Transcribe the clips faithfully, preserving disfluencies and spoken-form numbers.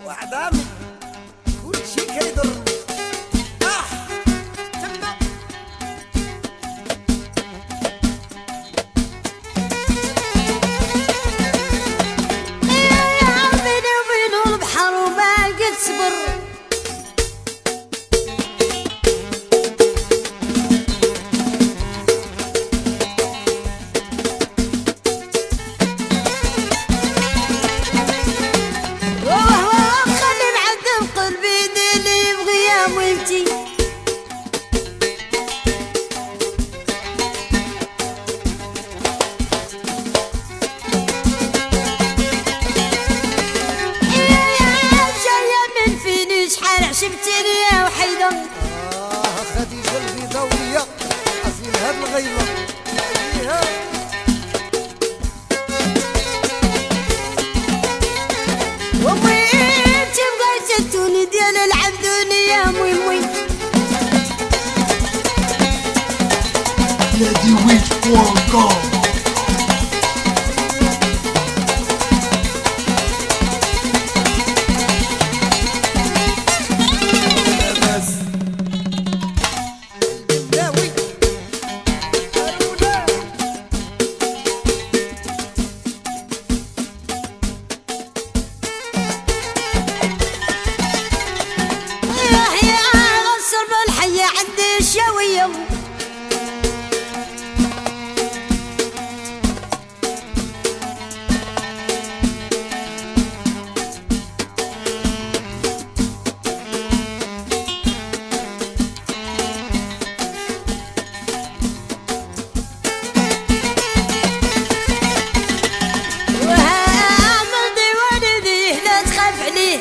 وعدام كل شي كيضر. اه تما يا بيني وبينو البحر وباقي تصبر. شفتني يا وحيدة آه خديجة البيضاوية أصيل هاد الغيبة فيها. ومي انت بغيت التوني ديال العبدوني يا موي موي. نادي ويت بوان كوم. عندي شوية وهعمل ديواني ذيه لا تخاف عليه.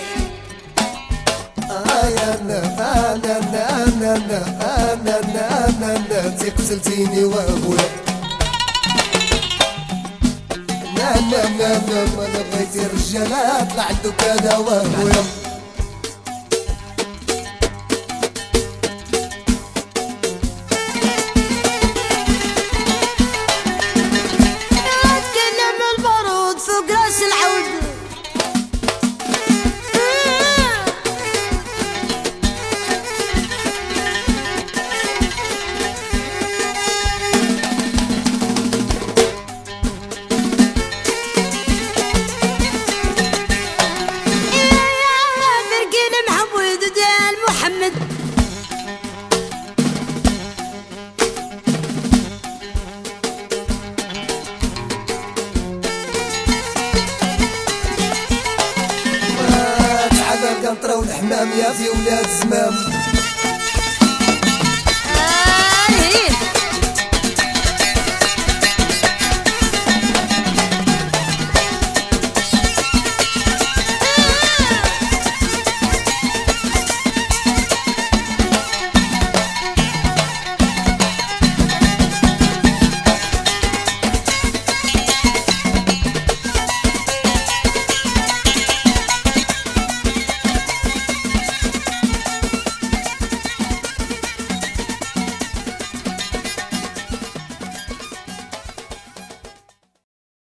آه يا انا انا انا انا انا انا انا انا انتي قتلتيني وابويا. لا لا لا لا انا بغيتي الرجاله طلع عندك انا وابويا. اتكلم البارود فوق راس العود. كنطراو الحمام يا في ولاد الزمام.